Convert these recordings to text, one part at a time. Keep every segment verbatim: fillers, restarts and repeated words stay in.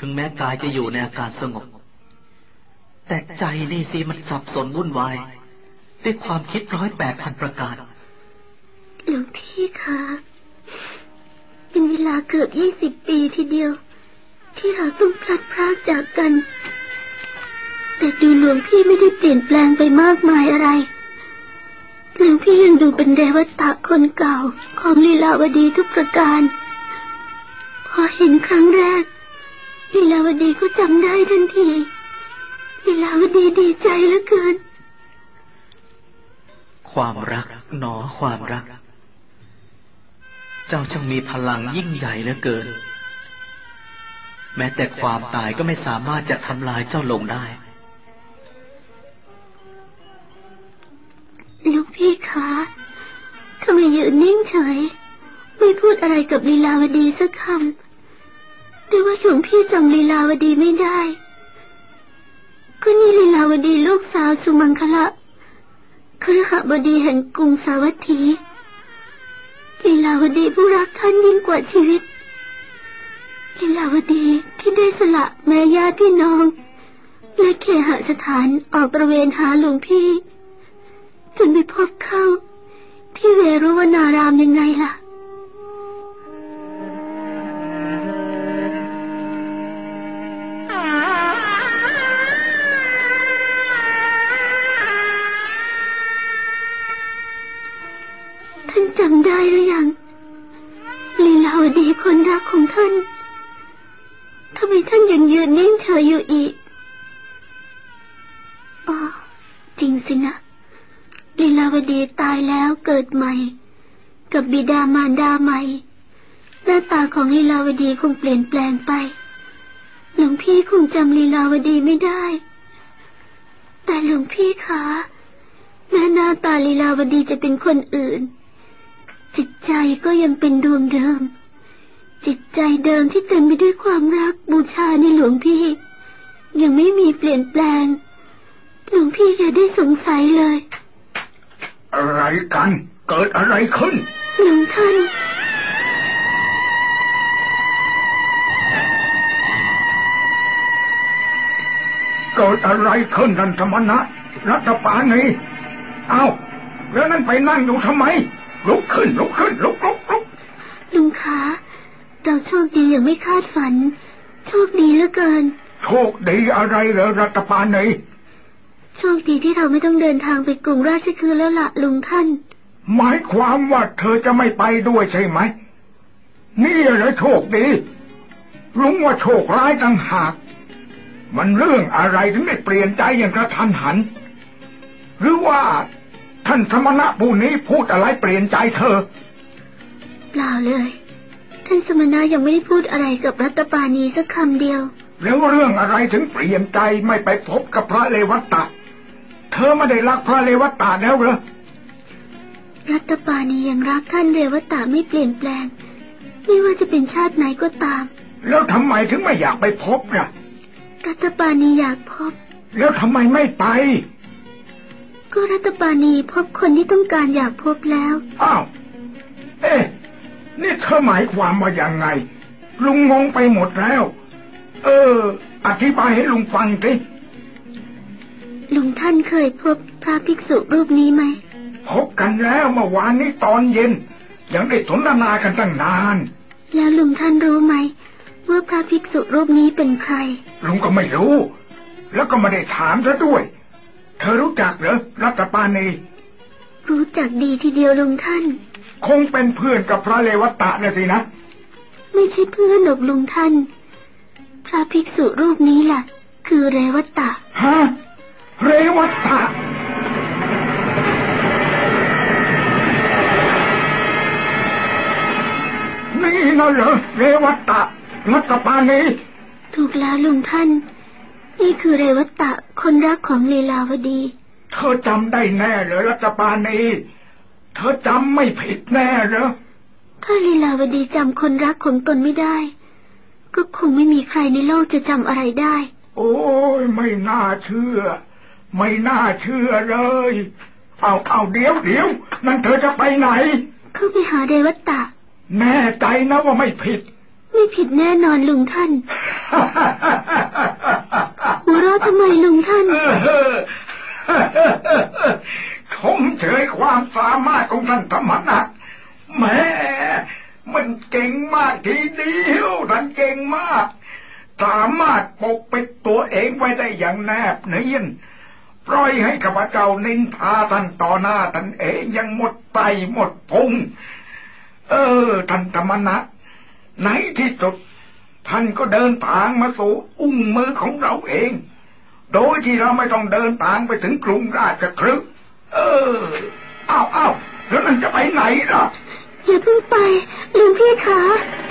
ถึงแม้กายจะอยู่ในอาการสงบแต่ใจนี่สิมันสับสนวุ่นวายด้วยความคิดร้อยแปดพันประการหลวงพี่คะเป็นเวลาเกือบยี่สิบปีทีเดียวที่เราต้องพลัดพรากจากกันแต่ดูหลวงพี่ไม่ได้เปลี่ยนแปลงไปมากมายอะไรหลวงพี่ยังดูเป็นเรวัตะคนเก่าของลีลาวดีทุกประการพอเห็นครั้งแรกลีลาวดีก็จำได้ทันทีลีลาวดีดีใจเหลือเกินความรักหนอความรักเจ้าช่างมีพลังยิ่งใหญ่เหลือเกินแม้แต่ความตายก็ไม่สามารถจะทำลายเจ้าลงได้ลูกพี่คะทำไมยืนนิ่งเฉยไม่พูดอะไรกับลีลาวดีสักคำแต่ว่าหลวงพี่จำลีลาวดีไม่ได้ก็นี่ลีลาวดีลูกสาวสุมังคละคฤหบดีแห่งกรุงสาวัตถีลีลาวดีผู้รักท่านยิ่งกว่าชีวิตลีลาวดีที่ได้สละแม่ญาติพี่น้องและเคหสถานออกตระเวนหาหลวงพี่จนไปพบเข้าที่เวรุวนารามยังไงล่ะท่านจำได้หรือยังลีลาวดีคนรักของท่านทำไมท่านยังยืนนิ่งเฉยอยู่อีกอ๋อจริงสินะลีลาวดีตายแล้วเกิดใหม่กับบิดามารดาใหม่หน้าตาของลีลาวดีคงเปลี่ยนแปลงไปหลวงพี่คงจำลีลาวดีไม่ได้แต่หลวงพี่คะแม้หน้าตาลีลาวดีจะเป็นคนอื่นจิตใจก็ยังเป็นดวงเดิมจิตใจเดิมที่เต็มไปด้วยความรักบูชาในหลวงพี่ยังไม่มีเปลี่ยนแปลงหลวงพี่อย่าได้สงสัยเลยอะไรกันเกิดอะไรขึ้นหลวงท่านเกิดอะไรขึ้นนันธรรมนะรัตปานีเอ้าแล้วนั่นไปนั่งอยู่ทำไมลุกขึ้นลุกขึ้นลุกลุกลุกลุงขาเราโชคดีอย่างไม่คาดฝันโชคดีเหลือเกินโชคดีอะไรเหรอรัตปานีโชคดีที่เราไม่ต้องเดินทางไปกรุงราชคฤห์แล้วล่ะลุงท่านหมายความว่าเธอจะไม่ไปด้วยใช่ไหมนี่เหรอโชคดีลุงว่าโชคร้ายต่างหากมันเรื่องอะไรถึงได้เปลี่ยนใจอย่างกระทันหันหรือว่าท่านสมณะผู้นี้พูดอะไรเปลี่ยนใจเธอเปล่าเลยท่านสมณะยังไม่ได้พูดอะไรกับรัตปานีสักคำเดียวแล้วเรื่องอะไรถึงเปลี่ยนใจไม่ไปพบกับพระเลวัตตะเธอไม่ได้รักพระเลวัตตะแล้วเหรอรัตปานียังรักท่านเลวัตตะไม่เปลี่ยนแปลงไม่ว่าจะเป็นชาติไหนก็ตามแล้วทำไมถึงไม่อยากไปพบล่ะรัตปานีอยากพบแล้วทำไมไม่ไปก็รัตปานีพบคนที่ต้องการอยากพบแล้วอ้าวเอ๊ะนี่เธอหมายความว่าอย่างไงลุงงงไปหมดแล้วเอออธิบายให้ลุงฟังสิลุงท่านเคยพบพระภิกษุรูปนี้ไหมพบกันแล้วเมื่อวานนี้ตอนเย็นยังได้สนทนากันตั้งนานแล้วลุงท่านรู้ไหมว่าพระภิกษุรูปนี้เป็นใครลุงก็ไม่รู้แล้วก็ไม่ได้ถามซะด้วยเธอรู้จักเหรอรัตปานีรู้จักดีทีเดียวลุงท่านคงเป็นเพื่อนกับพระเลวัตตะนะสินะไม่ใช่เพื่อนหรอกลุงท่านพระภิกษุรูปนี้ล่ะคือเรวัตตะฮะเรวัตตะนี่น่ะเหรอเรวัตตะรัตปานีถูกแล้วลุงท่านนี่คือเรวัตตะคนรักของลีลาวดีเธอจำได้แน่เหรอรัตปานีเธอจำไม่ผิดแน่เหรอถ้าลีลาวดีจำคนรักของตนไม่ได้ก็คงไม่มีใครในโลกจะจำอะไรได้โอ้ยไม่น่าเชื่อไม่น่าเชื่อเลยเอาเอาเดี๋ยวเดี๋ยวนั่นเธอจะไปไหนเข้าไปหาเรวัตตะแน่ใจนะว่าไม่ผิดไม่ผิดแน่นอนลุงท่านไมลุงท่านชมเชยความสามารถของท่านธรรมนัสแหมมันเก่งมากทีเดียวท่านเก่งมากสามารถปกปิดตัวเองไว้ได้อย่างแนบเนียนปล่อยให้ข้าพเจ้านินทาท่านต่อหน้าท่านเองยังหมดไตหมดพุงเออท่านธรรมนัสในที่สุดท่านก็เดินทางมาสู่อุ้งมือของเราเองโดยที่เราไม่ต้องเดินทางไปถึงกรุงราชคฤห์เอออ้าวอ้าวแล้วนั่นจะไปไหนล่ะอย่าเพิ่งไปลุงพี่คะ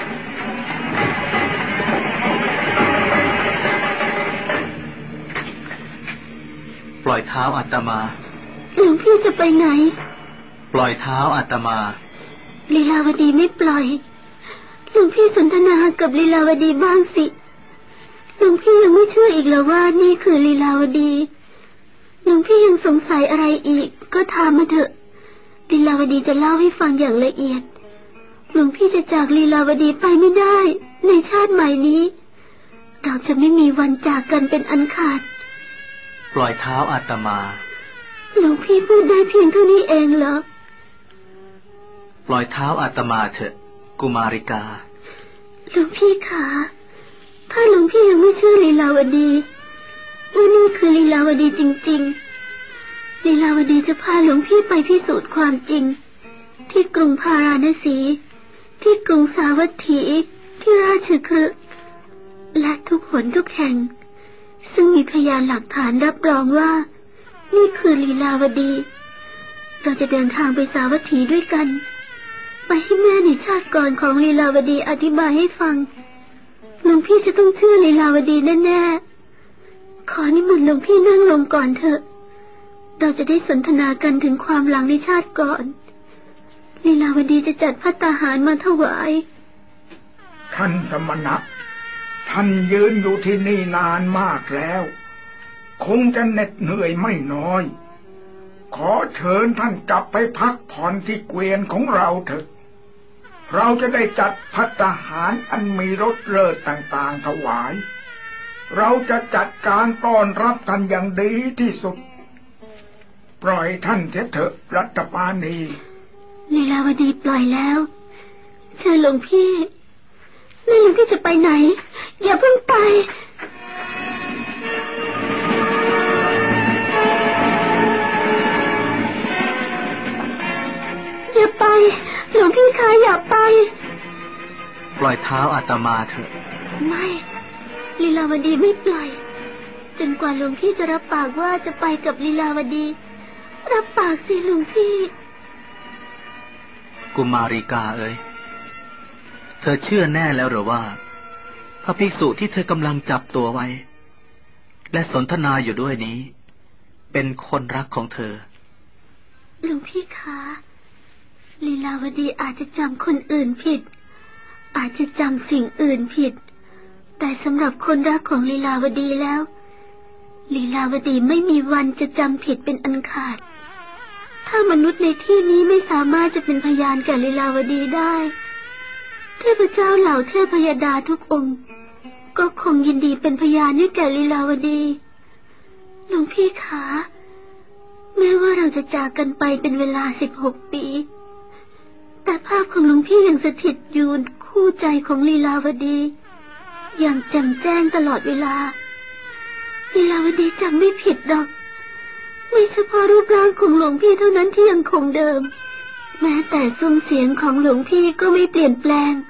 ปล่อยเท้าอาตมาลุงพี่จะไปไหนปล่อยเท้าอาตมาลีลาวดีไม่ปล่อยลุงพี่สนทนากับลีลาวดีบ้างสิลุงพี่ยังไม่เชื่ออีกเหรอว่านี่คือลีลาวดีลุงพี่ยังสงสัยอะไรอีกก็ถามมาเถอะลีลาวดีจะเล่าให้ฟังอย่างละเอียดลุงพี่จะจากลีลาวดีไปไม่ได้ในชาติใหม่นี้เราจะไม่มีวันจากกันเป็นอันขาดปล่อยเท้าอาตมาลุงพี่พูดได้เพียงเท่านี้เองเหรอปล่อยเท้าอาตมาเถอะกุมาริกาลุงพี่ขาถ้าลุงพี่ยังไม่เชื่อลีลาวดีว่านี่คือลีลาวดีจริงๆลีลาวดีจะพาหลวงพี่ไปพิสูจน์ความจริงที่กรุงพาราณสีที่กรุงสาวัตถีที่ราชคฤห์และทุกหนทุกแห่งซึ่งมีพยานหลักฐานรับรองว่านี่คือลีลาวดีเราจะเดินทางไปสาวัตถีด้วยกันไปให้แม่ในชาติก่อนของลีลาวดีอธิบายให้ฟังหลวงพี่จะต้องเชื่อลีลาวดีแน่ๆขอนิมนต์หลวงพี่นั่งลงก่อนเถอะเราจะได้สนทนากันถึงความหลังในชาติก่อนลีลาวดีจะจัดภัตตาหารมาถวายท่านสมณะท่านยืนอยู่ที่นี่นานมากแล้วคงจะเหน็ดเหนื่อยไม่น้อยขอเชิญท่านกลับไปพักผ่อนที่เกวียนของเราเถอะเราจะได้จัดภัตตาหารอันมีรสเลิศต่างๆถวายเราจะจัดการต้อนรับท่านอย่างดีที่สุดปล่อยท่านเถิดเถอะรัตปานีลีลาวดีปล่อยแล้วเชิญหลวงพี่แล้วหลวงพี่จะไปไหนอย่าเพิ่งไปอย่าไปหลวงพี่คะอย่าไปปล่อยเท้าอาตมาเถอะไม่ลีลาวดีไม่ปล่อยจนกว่าหลวงพี่จะรับปากว่าจะไปกับลีลาวดีรับปากสิหลวงพี่กุมาริกาเอ๋ยเธอเชื่อแน่แล้วหรือว่าพระภิกษุที่เธอกำลังจับตัวไว้และสนทนาอยู่ด้วยนี้เป็นคนรักของเธอหลวงพี่คะลีลาวดีอาจจะจำคนอื่นผิดอาจจะจำสิ่งอื่นผิดแต่สำหรับคนรักของลีลาวดีแล้วลีลาวดีไม่มีวันจะจำผิดเป็นอันขาดถ้ามนุษย์ในที่นี้ไม่สามารถจะเป็นพยานแก่ลีลาวดีได้เทพเจ้าเหล่าเทพยดาทุกองค์ก็คงยินดีเป็นพยานให้แก่ลีลาวดีหลวงพี่คะแม้ว่าเราจะจากกันไปเป็นเวลาสิบหกปีแต่ภาพของหลวงพี่ยังสถิตอยู่คู่ใจของลีลาวดีอย่างแจ่มแจ้งตลอดเวลาลีลาวดีจำไม่ผิดดอกไม่เฉพาะรูปร่างของหลวงพี่เท่านั้นที่ยังคงเดิมแม้แต่ซุ้มเสียงของหลวงพี่ก็ไม่เปลี่ยนแปลง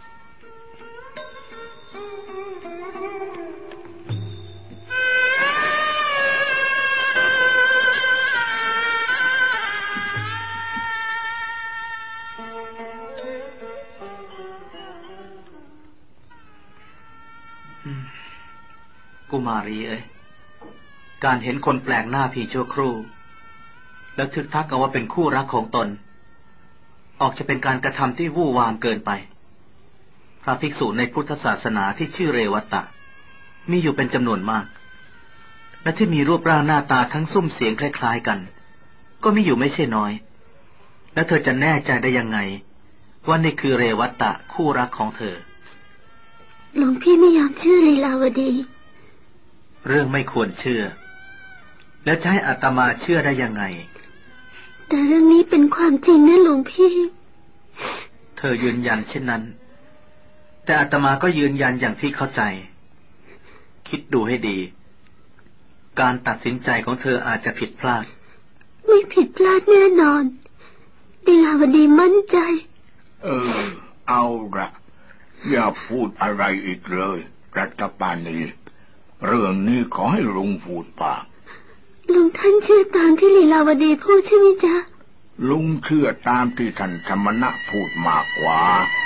กุมารีเอ้ยการเห็นคนแปลกหน้าเพียงชั่วครู่แล้วทึกทักเอาว่าเป็นคู่รักของตนออกจะเป็นการกระทำที่วู่วามเกินไปพระภิกษุในพุทธศาสนาที่ชื่อเรวัตตะมีอยู่เป็นจำนวนมากและที่มีรูปร่างหน้าตาทั้งซุ้มเสียงคล้ายๆกันก็มีอยู่ไม่ใช่น้อยและเธอจะแน่ใจได้ยังไงว่านี่คือเรวัตตะคู่รักของเธอหลวงพี่ไม่ยอมเชื่อลีลาวดีเรื่องไม่ควรเชื่อแล้วจะให้อาตมาเชื่อได้ยังไงแต่เรื่องนี้เป็นความจริงนะหลวงพี่เธอยืนยันเช่นนั้นแต่อาตมาก็ยืนยันอย่างที่เข้าใจคิดดูให้ดีการตัดสินใจของเธออาจจะผิดพลาดไม่ผิดพลาดแน่นอนลีลาวดีมั่นใจเออเอาละอย่าพูดอะไรอีกเลยรัตปานีเรื่องนี้ขอให้ลุงพูดปากลุงท่านเชื่อตามที่ลีลาวดีพูดใช่ไหมจ๊ะลุงเชื่อตามที่ท่านสมณะพูดมากกว่า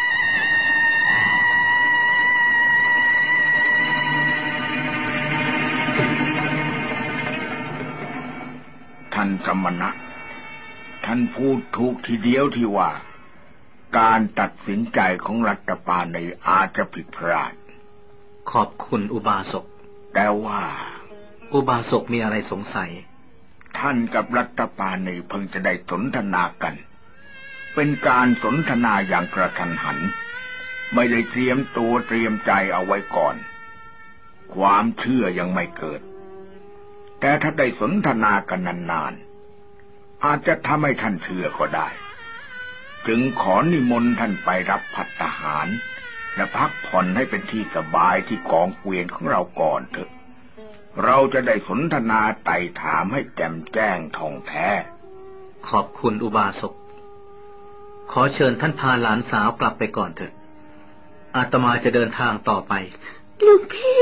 ท่านสมณะท่านพูดถูกทีเดียวที่ว่าการตัดสินใจของรัตปานีอาจจะผิดพลาดขอบคุณอุบาสกแต่ว่าอุบาสกมีอะไรสงสัยท่านกับรัตปานีเพิ่งจะได้สนทนากันเป็นการสนทนาอย่างกระทันหันไม่ได้เตรียมตัวเตรียมใจเอาไว้ก่อนความเชื่อยังไม่เกิดแต่ถ้าได้สนทนากันนานๆอาจจะทำให้ท่านเชื่อก็ได้จึงขอนิมนต์ท่านไปรับภัตตาหารและพักผ่อนให้เป็นที่สบายที่กองเกวียนของเราก่อนเถอะเราจะได้สนทนาไต่ถามให้แจ่มแจ้งท่องแท้ขอบคุณอุบาสกขอเชิญท่านพาหลานสาวกลับไปก่อนเถอะอาตมาจะเดินทางต่อไปลูกพี่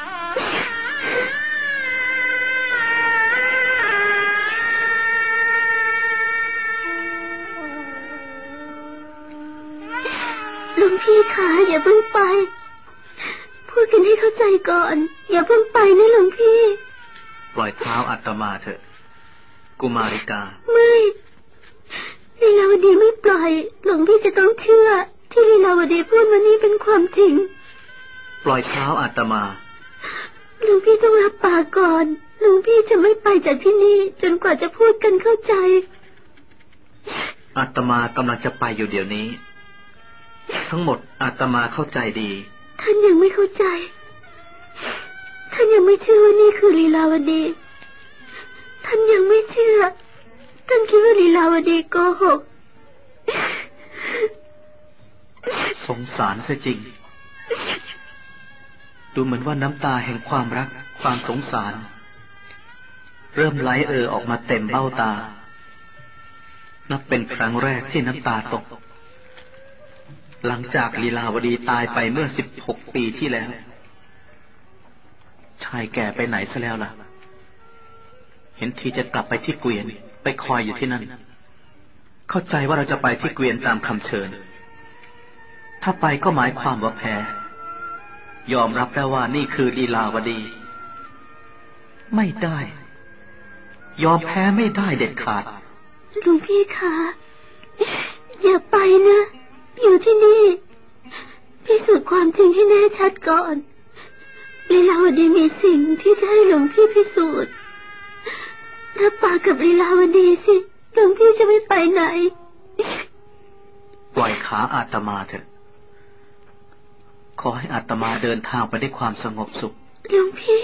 ลุงพี่ขาอย่าเพิ่งไปพูดกันให้เข้าใจก่อนอย่าเพิ่งไปนะลุงพี่ปล่อยเท้าอาตมาเถอะกุมาริกาไม่ลีลาวดีไม่ปล่อยหลวงพี่จะต้องเชื่อที่ลีลาวดีพูดมานี่เป็นความจริงปล่อยเท้าอาตมาหลวงพี่ต้องรับปากก่อนหลวงพี่จะไม่ไปจากที่นี่จนกว่าจะพูดกันเข้าใจอาตมากำลังจะไปอยู่เดี๋ยวนี้ทั้งหมดอาตมาเข้าใจดีท่านยังไม่เข้าใจท่านยังไม่เชื่อว่านี่คือลีลาวดีท่านยังไม่เชื่อท่านคิดว่าลีลาวดีโกหกสงสารซะจริงดูเหมือนว่าน้ำตาแห่งความรักความสงสารเริ่มไหลเอ่อออกมาเต็มเบ้าตานับเป็นครั้งแรกที่น้ำตาตกหลังจากลีลาวดีตายไปเมื่อสิบหกปีที่แล้วชายแก่ไปไหนซะแล้วล่ะเห็นทีจะกลับไปที่เกวียนไปคอยอยู่ที่นั่นเข้าใจว่าเราจะไปที่เกวียนตามคำเชิญถ้าไปก็หมายความว่าแพ้ยอมรับได้ว่านี่คือลีลาวดีไม่ได้ยอมแพ้ไม่ได้เด็ดขาดลุงพี่คะอย่าไปนะอยู่ที่นี่พิสูจน์ความจริงให้แน่ชัดก่อนลีลาวดีมีสิ่งที่จะให้หลวงพี่พิสูจน์รับปากกับลีลาวดีสิหลวงพี่จะไม่ไปไหนปล่อยขาอาตมาเถอะขอให้อาตมาเดินทางไปด้วยความสงบสุขหลวงพี่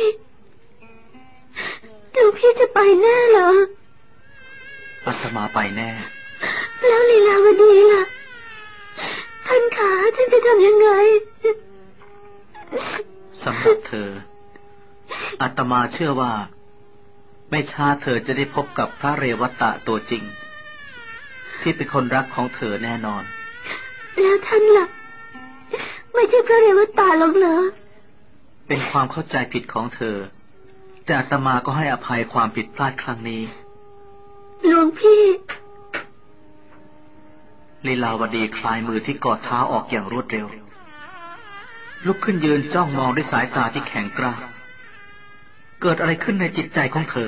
หลวงพี่จะไปแน่เหรออาตมาไปแน่แล้วลีลาวดีล่ะท่านขาท่านจะทำยังไงสำหรับเธออาตมาเชื่อว่าไม่ช้าเธอจะได้พบกับพระเรวัตะตัวจริงที่เป็นคนรักของเธอแน่นอนแล้วท่านล่ะไม่ใช่พระเรวัตะหรอกเหรอเป็นความเข้าใจผิดของเธอแต่อาตมาก็ให้อภัยความผิดพลาดครั้งนี้หลวงพี่ลีลาวดีคลายมือที่กอดเท้าออกอย่างรวดเร็วลุกขึ้นยืนจ้องมองด้วยสายตาที่แข็งกร้านเกิดอะไรขึ้นในจิตใจของเธอ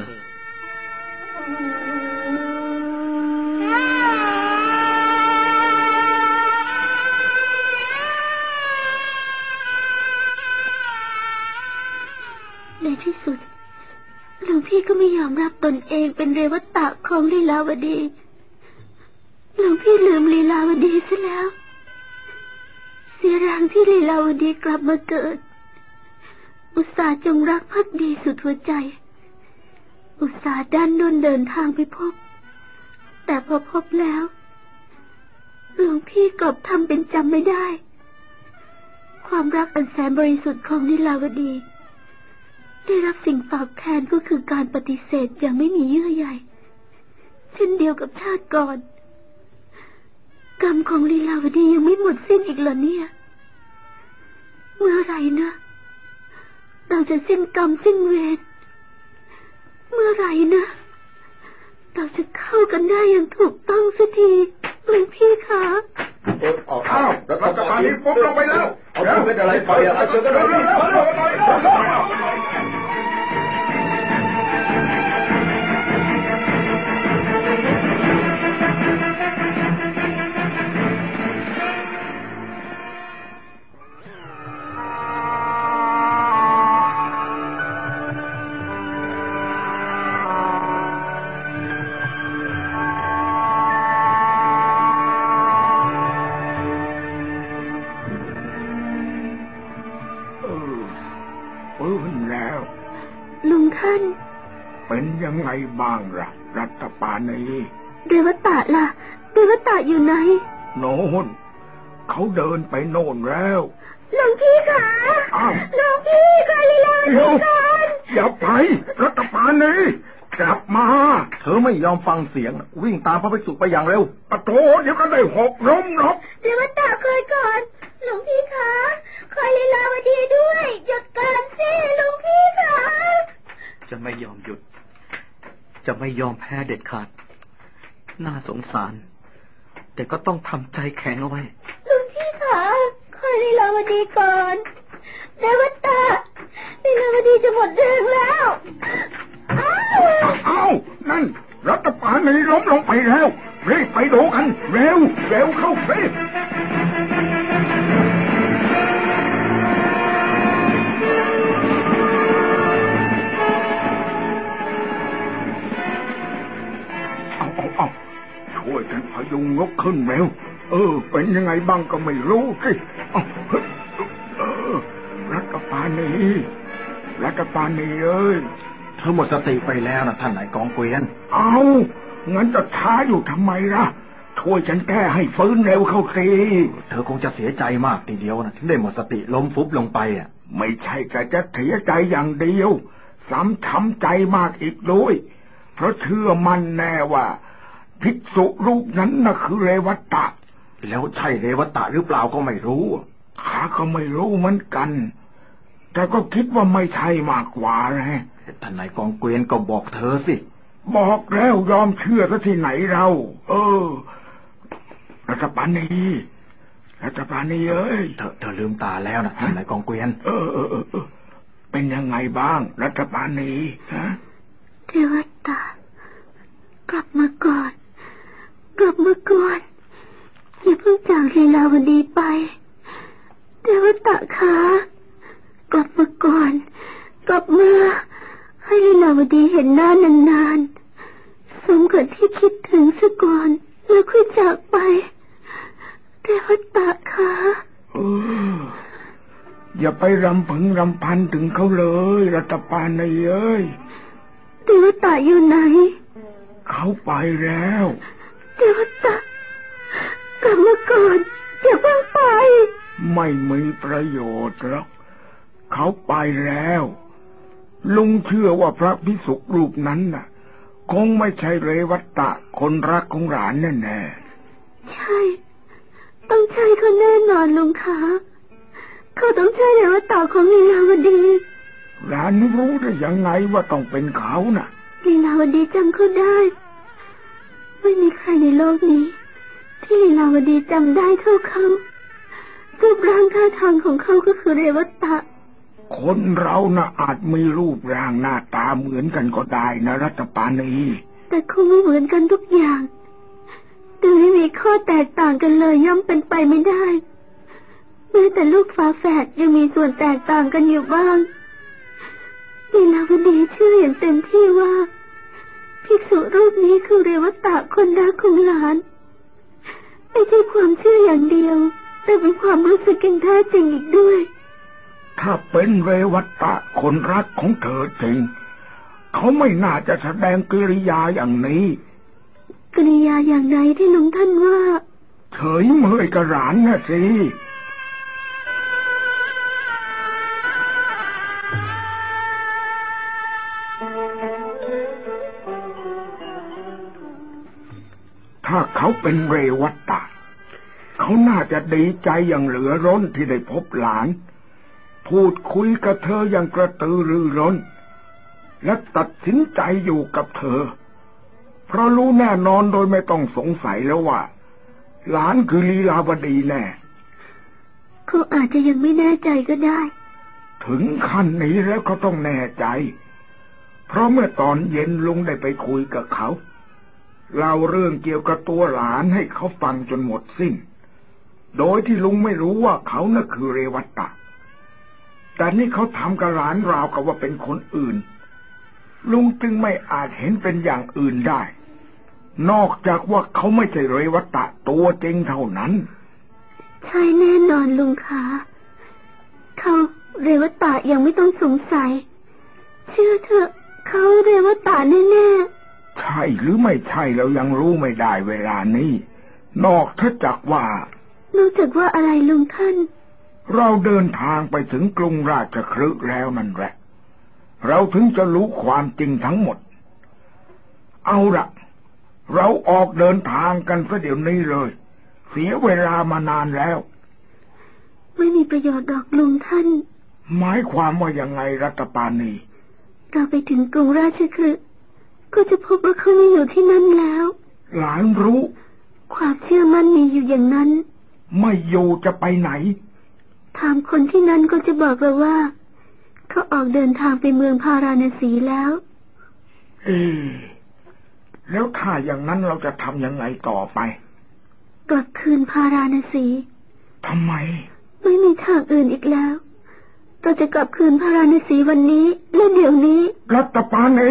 ในที่สุดหลวงพี่ก็ไม่ยอมรับตนเองเป็นเรวัตะของลีลาวดีหลวงพี่ลืมลีลาวดีซะแล้วเสียแรงที่ลีลาวดีกลับมาเกิดอุตส่าห์จงรักภักดีสุดหัวใจอุตส่าห์ด้านด้นเดินทางไปพบแต่พอพบแล้วหลวงพี่กลับทำเป็นจำไม่ได้ความรักอันแสนบริสุทธิ์ของนิลาวดีได้รับสิ่งตอบแทนก็คือการปฏิเสธอย่างไม่มีเยื่อใยเช่นเดียวกับชาติก่อนกรรมของลีลาวดียังไม่หมดสิ้นอีกเหรอเนี่ยเมื่อไรนะเราจะสิ้นกรรมสิ้นเวรเมื่อไรนะเราจะเข้ากันได้อย่างถูกต้องสักทีหลวงพี่คะอ้าวแล้วก็ตอนนี้ปุ๊บลงไปแล้วเอาเพื่อนอะไรไปอ่ะเจอกันเป็นยังไงบ้างล่ะรัตปานีเรวตะล่ะเรวตะอยู่ไหนโน่นเขาเดินไปโน่นแล้วหลวงพี่คะหลวงพี่คะลีลาวดีกันอย่าไปรัตปานีกลับมาเธอไม่ยอมฟังเสียงวิ่งตามพระภิกษุไปอย่างเร็วปะโถเดี๋ยวก็ได้หกล้มหรอกเรวตะคอยก่อนหลวงพี่คะคอยลีลาวดีด้วยหยุดก่อนสิหลวงพี่คะจะไม่ยอมหยุดจะไม่ยอมแพ้เด็ดขาดน่าสงสารแต่ก็ต้องทำใจแข็งเอาไว้หลวงพี่คะคอยลีลาวดีก่อนเรวตะลีลาวดีจะหมดแรงแล้วอ้าวอ้าวนั่นรัตปานีล้มลงไปแล้วรีบไปดูกันเร็วเร็วเข้าสิช่วยกันพยุงยกขึ้นเร็วเออเป็นยังไงบ้างก็ไม่รู้สิเออรัตปานีรัตปานีเอ้ยเธอหมดสติไปแล้วนะท่านนายกองเกวียนเอางั้นจะช้าอยู่ทำไมล่ะช่วยฉันแก้ให้ฟื้นเร็วเข้าสิเธอคงจะเสียใจมากทีเดียวนะถึงได้หมดสติล้มฟุบลงไปอ่ะไม่ใช่แต่จะเสียใจอย่างเดียวซ้ำช้ำใจมากอีกด้วยเพราะเชื่อมั่นแน่ว่าภิกษุรูปนั้นน่ะคือเรวัตะแล้วใช่เรวัตะหรือเปล่าก็ไม่รู้ข้าก็ไม่รู้เหมือนกันแต่ก็คิดว่าไม่ใช่มากกว่านะท่านนายกองเกวียนก็บอกเธอสิบอกแล้วยอมเชื่อซะที่ไหนเราเออรัตปานีรัตปานีเอ้ยเธอเธอลืมตาแล้วนะท่านนายกองเกวียนเออเออเออเป็นยังไงบ้างรัตปานีฮะเรวัตะกลับมาก่อนกลับมาก่อนอย่าเพิ่งจากลีลาวดีไปเรวัตะคะกลับมาก่อนกลับมาให้ลีลาวดีเห็นหน้านานๆสมกับที่คิดถึงซะก่อนแล้วค่อยจากไปเรวัตะคะอย่าไปรำพึงรำพันถึงเขาเลยรัตปานีเอ้ยเรวัตะอยู่ไหนเขาไปแล้วเรวัตะกลับมาก่อนอย่าเพิ่งไปไม่มีประโยชน์หรอกเขาไปแล้วลุงเชื่อว่าพระภิกษุรูปนั้นน่ะคงไม่ใช่เรวัตะคนรักของหลานแน่แน่ใช่ต้องใช่เขาแน่นอนลุงคะเขาต้องใช่เรวัตะของลีลาวดีหลานรู้ได้ยังไงว่าต้องเป็นเขาน่ะลีลาวดีจำเขาได้ไม่มีใครในโลกนี้ที่ลีลาวดีจำได้เท่าเขารูปร่างท่าทางของเขาก็คือเรวัตะคนเราน่ะอาจมีรูปร่างหน้าตาเหมือนกันก็ได้นะรัตปานีแต่คงไม่เหมือนกันทุกอย่างแต่ไม่มีข้อแตกต่างกันเลยย่อมเป็นไปไม่ได้แม้แต่ลูกฝาแฝดยังมีส่วนแตกต่างกันอยู่บ้างลีลาวดีเชื่ออย่างเต็มที่ว่าภิกษุรูปนี้คือเรวัตะคนรักของหลานไม่ใช่ความเชื่ออย่างเดียวแต่เป็นความรู้สึกอย่างแท้จริงอีกด้วยถ้าเป็นเรวัตะคนรักของเธอจริงเขาไม่น่าจะแสดงกิริยาอย่างนี้กิริยาอย่างไหนที่ลุงท่านว่าเฉยเมยกับหลานน่ะสิถ้าเขาเป็นเรวัตะเขาน่าจะดีใจอย่างเหลือร้นที่ได้พบหลานพูดคุยกับเธออย่างกระตือรือร้นและตัดสินใจอยู่กับเธอเพราะรู้แน่นอนโดยไม่ต้องสงสัยแล้วว่าหลานคือลีลาวดีแน่เขาอาจจะยังไม่แน่ใจก็ได้ถึงขั้นนี้แล้วเขาต้องแน่ใจเพราะเมื่อตอนเย็นลุงได้ไปคุยกับเขาเล่าเรื่องเกี่ยวกับตัวหลานให้เขาฟังจนหมดสิ้นโดยที่ลุงไม่รู้ว่าเขาน่ะคือเรวัตะแต่นี่เขาทำกับหลานราวกับว่าเป็นคนอื่นลุงจึงไม่อาจเห็นเป็นอย่างอื่นได้นอกจากว่าเขาไม่ใช่เรวัตะตัวจริงเท่านั้นใช่แน่นอนลุงคะเขาเรวัตะยังไม่ต้องสงสัยเชื่อเถอะเขาเรวัตะแน่ๆใช่หรือไม่ใช่เรายังรู้ไม่ได้เวลานี้นอกจากว่านอกจากว่าอะไรลุงท่านเราเดินทางไปถึงกรุงราชคฤห์แล้วนั่นแหละเราถึงจะรู้ความจริงทั้งหมดเอาละเราออกเดินทางกันซะเดี๋ยวนี้เลยเสียเวลามานานแล้วไม่มีประโยชน์ดอกลุงท่านหมายความว่ายังไงรัตปานีเราไปถึงกรุงราชคฤห์ก็จะพบว่าเขาไม่อยู่ที่นั่นแล้วหลานรู้ความเชื่อมั่นมีอยู่อย่างนั้นไม่อยู่จะไปไหนถามคนที่นั่นก็จะบอกเราว่าเขาออกเดินทางไปเมืองพาราณสีแล้วเอ๊ะแล้วถ้าอย่างนั้นเราจะทำยังไงต่อไปกลับคืนพาราณสีทำไมไม่มีทางอื่นอีกแล้วเราจะกลับคืนพาราณสีวันนี้และเดี๋ยวนี้รัตปานี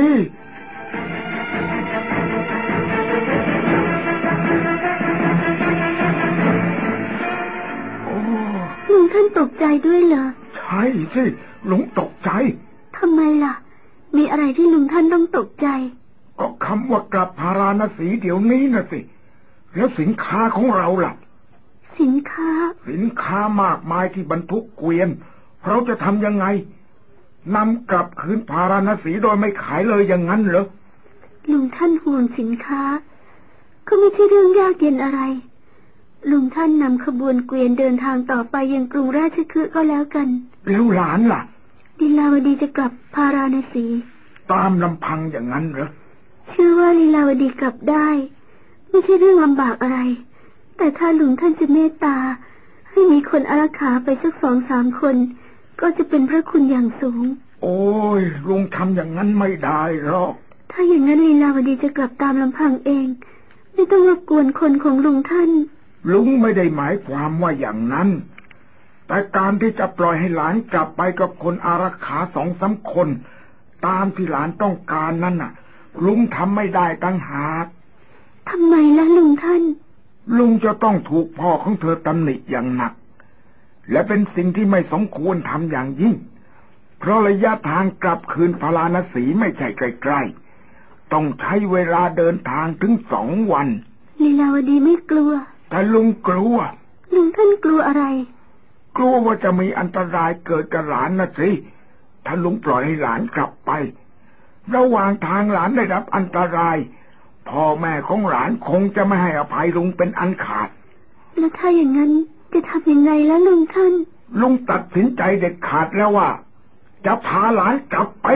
ลุงท่านตกใจด้วยเหรอใช่สิลุงตกใจทำไมล่ะมีอะไรที่ลุงท่านต้องตกใจก็คำว่ากลับพาราณสีเดี๋ยวนี้น่ะสิแล้วสินค้าของเราล่ะสินค้าสินค้ามากมายที่บรรทุกเกวียนเราจะทำยังไงนำกลับคืนพาราณสีโดยไม่ขายเลยอย่างนั้นเหรอลุงท่านห่วงสินค้าก็ไม่ใช่เรื่องยากเย็นอะไรลุงท่านนำขบวนเกวียนเดินทางต่อไปยังกรุงราชคฤห์ก็แล้วกันแล้วหลานล่ะลีลาวดีจะกลับพาราณสีตามลำพังอย่างนั้นเหรอเชื่อว่าลีลาวดีกลับได้ไม่ใช่เรื่องลำบากอะไรแต่ถ้าลุงท่านจะเมตตาให้มีคนอารักขาไปสักสองสามคนก็จะเป็นพระคุณอย่างสูงโอ้ยลุงทำอย่างนั้นไม่ได้หรอกถ้าอย่างนั้นลีลาวดีจะกลับตามลำพังเองไม่ต้องรบกวนคนของลุงท่านลุงไม่ได้หมายความว่าอย่างนั้นแต่การที่จะปล่อยให้หลานกลับไปกับคนอารักขาสองสามคนตามที่หลานต้องการนั่นน่ะลุงทำไม่ได้ตั้งหากทำไมล่ะลุงท่านลุงจะต้องถูกพ่อของเธอตำหนิอย่างหนักและเป็นสิ่งที่ไม่สมควรทำอย่างยิ่งเพราะระยะทางกลับคืนพาราณสีไม่ใช่ใกล้ๆต้องใช้เวลาเดินทางถึงสองวันลีลาวดีไม่กลัวแต่ลุงกลัวลุงท่านกลัวอะไรกลัวว่าจะมีอันตรายเกิดกับหลานนะสิถ้าลุงปล่อยให้หลานกลับไประหว่างทางหลานได้รับอันตรายพ่อแม่ของหลานคงจะไม่ให้อภัยลุงเป็นอันขาดแล้วถ้าอย่างนั้นจะทำยังไงล่ะลุงท่านลุงตัดสินใจเด็ดขาดแล้วว่าจะพาหลานกลับไป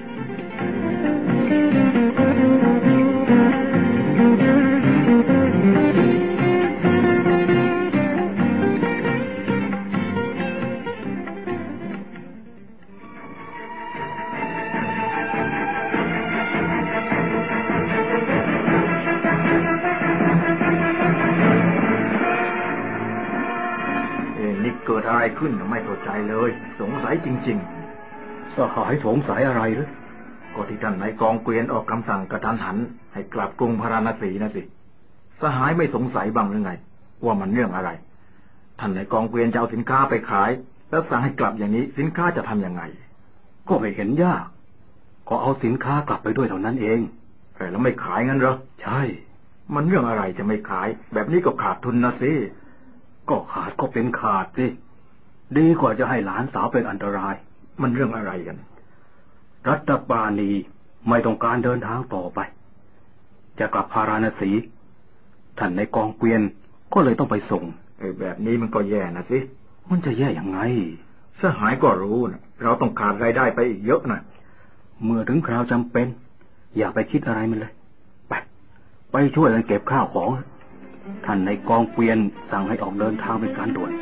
เกิดอะไรขึ้นไม่เข้าใจเลยสงสัยจริงๆสหายสงสัยอะไรหรือก็ที่ท่านนายกองเกวียนออกคำสั่งกระทันหันให้กลับกรุงพาราณสีนะสิสหายไม่สงสัยบ้างหรือไงว่ามันเรื่องอะไรท่านนายกองเกวียนจะเอาสินค้าไปขายแล้วสั่งให้กลับอย่างนี้สินค้าจะทำยังไงก็ไม่เห็นยากก็เอาสินค้ากลับไปด้วยเท่านั้นเองแต่แล้วไม่ขายงั้นเหรอใช่มันเรื่องอะไรจะไม่ขายแบบนี้ก็ขาดทุนนะสิก็ขาดก็เป็นขาดสิดีกว่าจะให้หลานสาวเป็นอันตรายมันเรื่องอะไรกันรัตปานีไม่ต้องการเดินทางต่อไปจะกลับพาราณสีท่านในกองเกวียนก็เลยต้องไปส่งไอ้แบบนี้มันก็แย่นะสิมันจะแย่ยังไงสหายก็รู้นะเราต้องขาดรายได้ไปอีกเยอะนะเมื่อถึงคราวจำเป็นอย่าไปคิดอะไรมันเลยไปไปช่วยกันเก็บข้าวของท่านในกองเกวียนสั่งให้ออกเดินทางเป็นการด่วน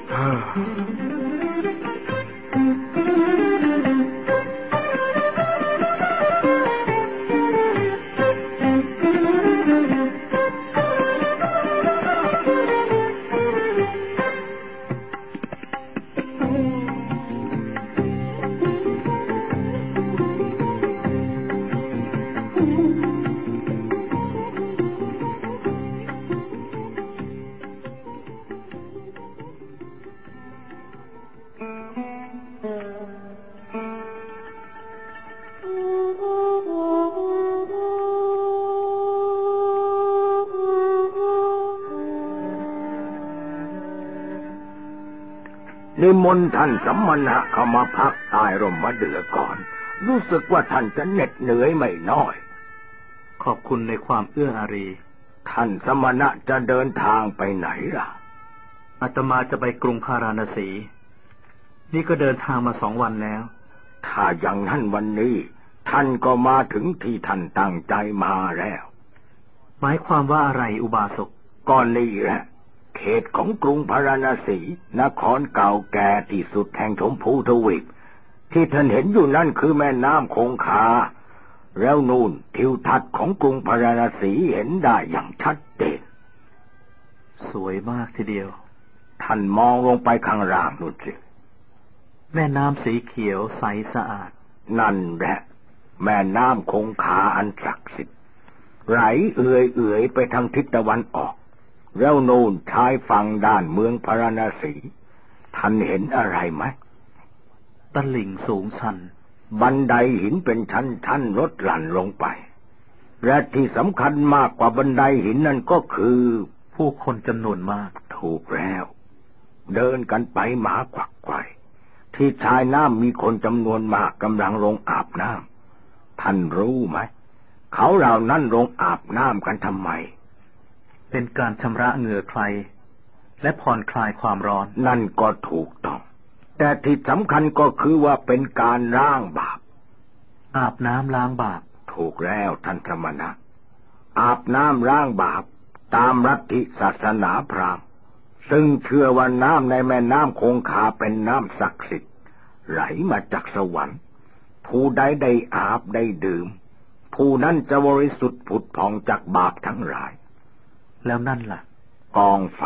นิมนต์ท่านสัมมณะเข้ามาพักใต้ร่มมะเดื่อก่อนรู้สึกว่าท่านจะเหน็ดเหนื่อยไม่น้อยขอบคุณในความเอื้ออารีท่านสมณะจะเดินทางไปไหนล่ะอาตมาจะไปกรุงพาราณสีนี่ก็เดินทางมาสองวันแล้วถ้าอย่างนั้นวันนี้ท่านก็มาถึงที่ท่านตั้งใจมาแล้วหมายความว่าอะไรอุบาสกก่อนนี้แหละเขตของกรุงพาราณสีนครเก่าแก่ที่สุดแห่งชมพูทวีปที่ท่านเห็นอยู่นั่นคือแม่น้ำคงคาแล้วนู่นทิวทัศน์ของกรุงพาราณสีเห็นได้อย่างชัดเจนสวยมากทีเดียวท่านมองลงไปข้างล่างนู่นสิแม่น้ำสีเขียวใสสะอาดนั่นแหละแม่น้ำคงคาอันศักดิ์สิทธิ์ไหลเอื่อยเอื่อยไปทางทิศตะวันออกแล้วโน่นชายฝั่งด้านเมืองพาราณสีท่านเห็นอะไรไหมตลิ่งสูงชันบันไดหินเป็นชั้นๆลดหลั่นลงไปและที่สำคัญมากกว่าบันไดหินนั่นก็คือผู้คนจำนวนมากถูกแล้วเดินกันไปหมาขวักไขว่ที่ชายน้ำมีคนจำนวนมากกำลังลงอาบน้ำท่านรู้ไหมเขาเหล่านั้นลงอาบน้ำกันทำไมเป็นการชำระเหงื่อใครและผ่อนคลายความร้อนนั่นก็ถูกต้องแต่ที่สำคัญก็คือว่าเป็นการล้างบาปอาบน้ำล้างบาปถูกแล้วท่านสมณะอาบน้ำล้างบาปตามลัทธิศาสนาพราหมณ์ซึ่งเชื่อว่าน้ำในแม่น้ำคงคาเป็นน้ำศักดิ์สิทธิ์ไหลมาจากสวรรค์ผู้ใดได้อาบได้ดื่มผู้นั้นจะบริสุทธิ์ผุดผ่องจากบาปทั้งหลายแล้วนั่นล่ะกองไฟ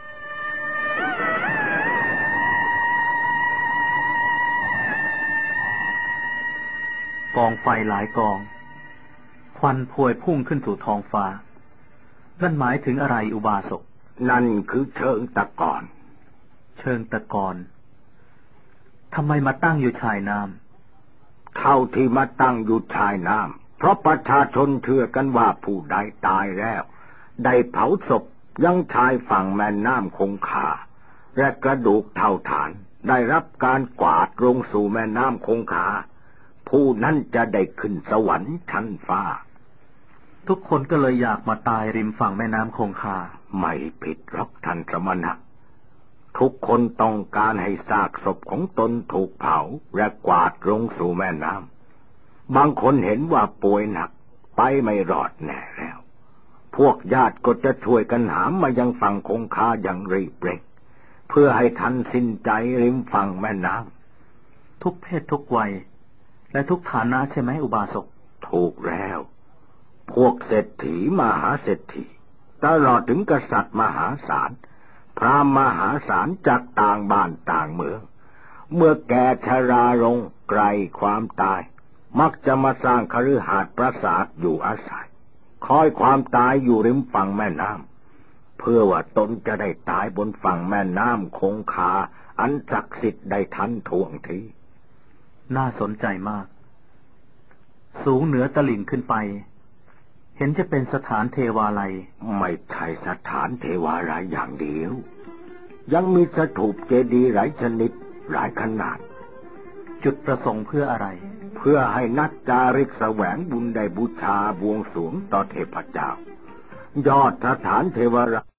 กองไฟหลายกองควันพวยพุ่งขึ้นสู่ท้องฟ้านั่นหมายถึงอะไรอุบาสกนั่นคือเชิงตะกอนเชิงตะกอนทำไมมาตั้งอยู่ชายน้ำเท่าที่มาตั้งอยู่ชายน้ำเพราะประชาชนเชื่อกันว่าผู้ใดตายแล้วได้เผาศพยังชายฝั่งแม่น้ำคงคาและกระดูกเท่าฐานได้รับการกวาดลงสู่แม่น้ำคงคาผู้นั้นจะได้ขึ้นสวรรค์ชั้นฟ้าทุกคนก็เลยอยากมาตายริมฝั่งแม่น้ำคงคาไม่ผิดหรอกท่านสมณะทุกคนต้องการให้ซากศพของตนถูกเผาและกวาดลงสู่แม่น้ำบางคนเห็นว่าป่วยหนักไปไม่รอดแน่แล้วพวกญาติก็จะช่วยกันหามมายังฝั่งคงคาอย่างรีบเร่งเพื่อให้ทันสิ้นใจริมฝั่งแม่น้ำทุกเพศทุกวัยและทุกฐานะใช่ไหมอุบาสกถูกแล้วพวกเศรษฐีมหาเศรษฐีตลอดถึงกษัตริย์มหาศาลพราหมณ์มหาศาลจากต่างบ้านต่างเมืองเมื่อแก่ชราลงไกลความตายมักจะมาสร้างคฤหาสน์ปราสาทอยู่อาศัยคอยความตายอยู่ริมฝั่งแม่น้ำเพื่อว่าตนจะได้ตายบนฝั่งแม่น้ำคงคาอันศักดิ์สิทธิ์ได้ทันท่วงทีน่าสนใจมากสูงเหนือตลิ่งขึ้นไปเห็นจะเป็นสถานเทวาลัยไม่ใช่สถานเทวาลัยอย่างเดียวยังมีสถูปเจดีย์หลายชนิดหลายขนาดจุดประสงค์เพื่ออะไรเพื่อให้นักจาริกแสวงบุญได้บูชาบวงสรวงต่อเทพเจ้ายอดสถานเทวาลัย